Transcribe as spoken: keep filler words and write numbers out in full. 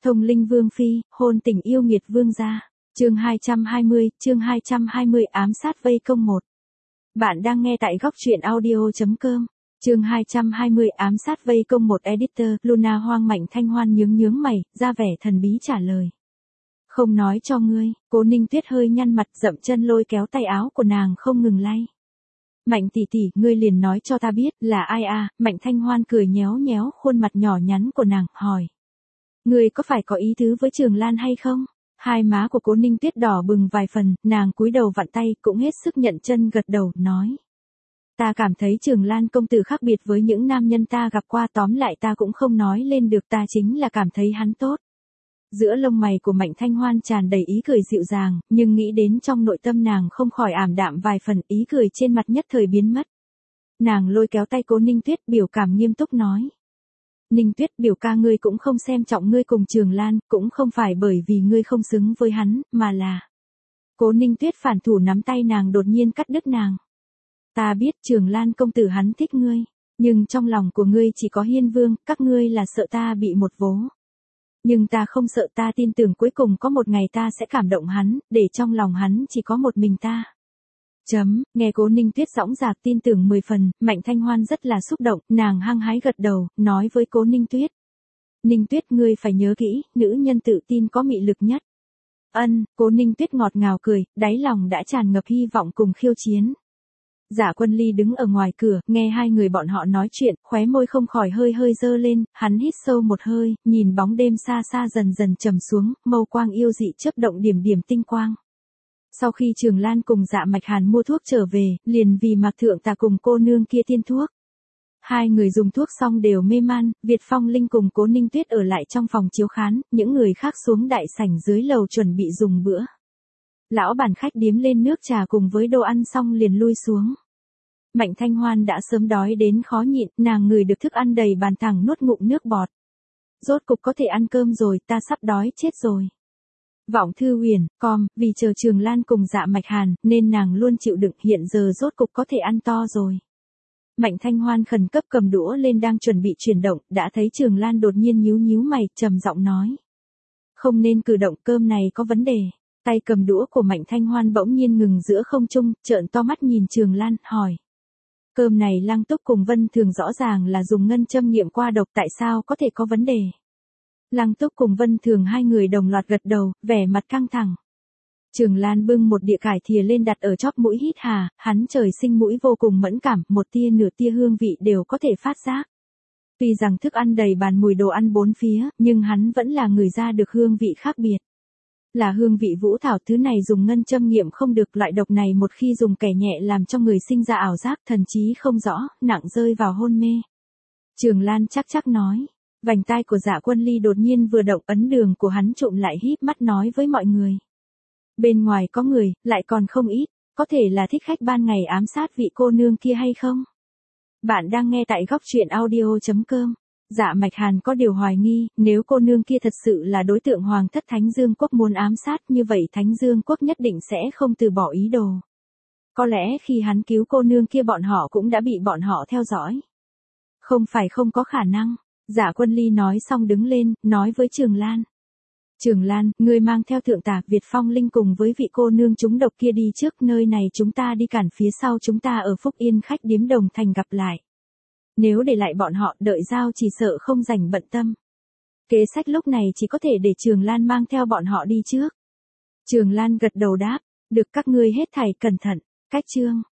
Thông linh vương phi, hôn tình yêu nghiệt vương gia. Chương hai trăm hai mươi, chương hai trăm hai mươi ám sát vây công một. Bạn đang nghe tại góc truyện audio chấm com. Chương hai trăm hai mươi ám sát vây công một. Editor, Luna Hoang. Mạnh Thanh Hoan nhướng nhướng mày, ra vẻ thần bí trả lời. Không nói cho ngươi. Cố Ninh Tuyết hơi nhăn mặt, dậm chân lôi kéo tay áo của nàng không ngừng lay. Mạnh tỷ tỷ, ngươi liền nói cho ta biết là ai à? Mạnh Thanh Hoan cười nhéo nhéo khuôn mặt nhỏ nhắn của nàng, hỏi. Ngươi có phải có ý tứ với Trường Lan hay không? Hai má của Cố Ninh Tuyết đỏ bừng vài phần, nàng cúi đầu vặn tay, cũng hết sức nhận chân gật đầu, nói. Ta cảm thấy Trường Lan công tử khác biệt với những nam nhân ta gặp qua, tóm lại ta cũng không nói lên được, ta chính là cảm thấy hắn tốt. Giữa lông mày của Mạnh Thanh Hoan tràn đầy ý cười dịu dàng, nhưng nghĩ đến trong nội tâm nàng không khỏi ảm đạm vài phần, ý cười trên mặt nhất thời biến mất. Nàng lôi kéo tay Cố Ninh Tuyết, biểu cảm nghiêm túc nói. Ninh Tuyết, biểu ca ngươi cũng không xem trọng ngươi cùng Trường Lan, cũng không phải bởi vì ngươi không xứng với hắn, mà là... Cố Ninh Tuyết phản thủ nắm tay nàng, đột nhiên cắt đứt nàng. Ta biết Trường Lan công tử hắn thích ngươi, nhưng trong lòng của ngươi chỉ có Hiên Vương, các ngươi là sợ ta bị một vố. Nhưng ta không sợ, ta tin tưởng cuối cùng có một ngày ta sẽ cảm động hắn, để trong lòng hắn chỉ có một mình ta. Chấm, nghe Cố Ninh Tuyết dõng dạc tin tưởng mười phần, Mạnh Thanh Hoan rất là xúc động, nàng hăng hái gật đầu, nói với Cố Ninh Tuyết. Ninh Tuyết, ngươi phải nhớ kỹ, nữ nhân tự tin có mị lực nhất. Ân, Cố Ninh Tuyết ngọt ngào cười, đáy lòng đã tràn ngập hy vọng cùng khiêu chiến. Dạ Quân Ly đứng ở ngoài cửa, nghe hai người bọn họ nói chuyện, khóe môi không khỏi hơi hơi dơ lên, hắn hít sâu một hơi, nhìn bóng đêm xa xa dần dần trầm xuống, mâu quang yêu dị chớp động điểm điểm tinh quang. Sau khi Trường Lan cùng Dạ Mạch Hàn mua thuốc trở về, liền vì Mạc Thượng Tà cùng cô nương kia tiên thuốc. Hai người dùng thuốc xong đều mê man, Việt Phong Linh cùng Cố Ninh Tuyết ở lại trong phòng chiếu khán, những người khác xuống đại sảnh dưới lầu chuẩn bị dùng bữa. Lão bản khách điếm lên nước trà cùng với đồ ăn xong liền lui xuống. Mạnh Thanh Hoan đã sớm đói đến khó nhịn, nàng ngửi được thức ăn đầy bàn thẳng nuốt ngụm nước bọt. Rốt cục có thể ăn cơm rồi, ta sắp đói chết rồi. Vọng Thư Huyền, com, vì chờ Trường Lan cùng Dạ Mạch Hàn, nên nàng luôn chịu đựng, hiện giờ rốt cục có thể ăn to rồi. Mạnh Thanh Hoan khẩn cấp cầm đũa lên đang chuẩn bị chuyển động, đã thấy Trường Lan đột nhiên nhíu nhíu mày, trầm giọng nói. Không nên cử động, cơm này có vấn đề. Tay cầm đũa của Mạnh Thanh Hoan bỗng nhiên ngừng giữa không trung, trợn to mắt nhìn Trường Lan, hỏi. Cơm này Lăng Túc cùng Vân Thường rõ ràng là dùng ngân châm nghiệm qua độc, tại sao có thể có vấn đề? Lăng Túc cùng Vân Thường hai người đồng loạt gật đầu, vẻ mặt căng thẳng. Trường Lan bưng một đĩa cải thìa lên đặt ở chóp mũi hít hà, hắn trời sinh mũi vô cùng mẫn cảm, một tia nửa tia hương vị đều có thể phát giác. Tuy rằng thức ăn đầy bàn mùi đồ ăn bốn phía, nhưng hắn vẫn là người ra được hương vị khác biệt. Là hương vị vũ thảo, thứ này dùng ngân châm nghiệm không được, loại độc này một khi dùng kẻ nhẹ làm cho người sinh ra ảo giác, thần trí không rõ, nặng rơi vào hôn mê. Trường Lan chắc chắc nói. Vành tai của Dạ Quân Ly đột nhiên vừa động, ấn đường của hắn trụm lại, híp mắt nói với mọi người. Bên ngoài có người, lại còn không ít, có thể là thích khách ban ngày ám sát vị cô nương kia hay không? Bạn đang nghe tại góc truyện audio chấm com. Dạ Mạch Hàn có điều hoài nghi, nếu cô nương kia thật sự là đối tượng Hoàng thất Thánh Dương Quốc muốn ám sát, như vậy Thánh Dương Quốc nhất định sẽ không từ bỏ ý đồ. Có lẽ khi hắn cứu cô nương kia bọn họ cũng đã bị bọn họ theo dõi. Không phải không có khả năng. Dạ Quân Ly nói xong đứng lên, nói với Trường Lan. Trường Lan, ngươi mang theo Thượng Tà, Việt Phong Linh cùng với vị cô nương trúng độc kia đi trước, nơi này chúng ta đi cản, phía sau chúng ta ở Phúc Yên khách điếm Đồng Thành gặp lại. Nếu để lại bọn họ, đợi giao chỉ sợ không rảnh bận tâm. Kế sách lúc này chỉ có thể để Trường Lan mang theo bọn họ đi trước. Trường Lan gật đầu đáp, được, các ngươi hết thảy cẩn thận. Cách chương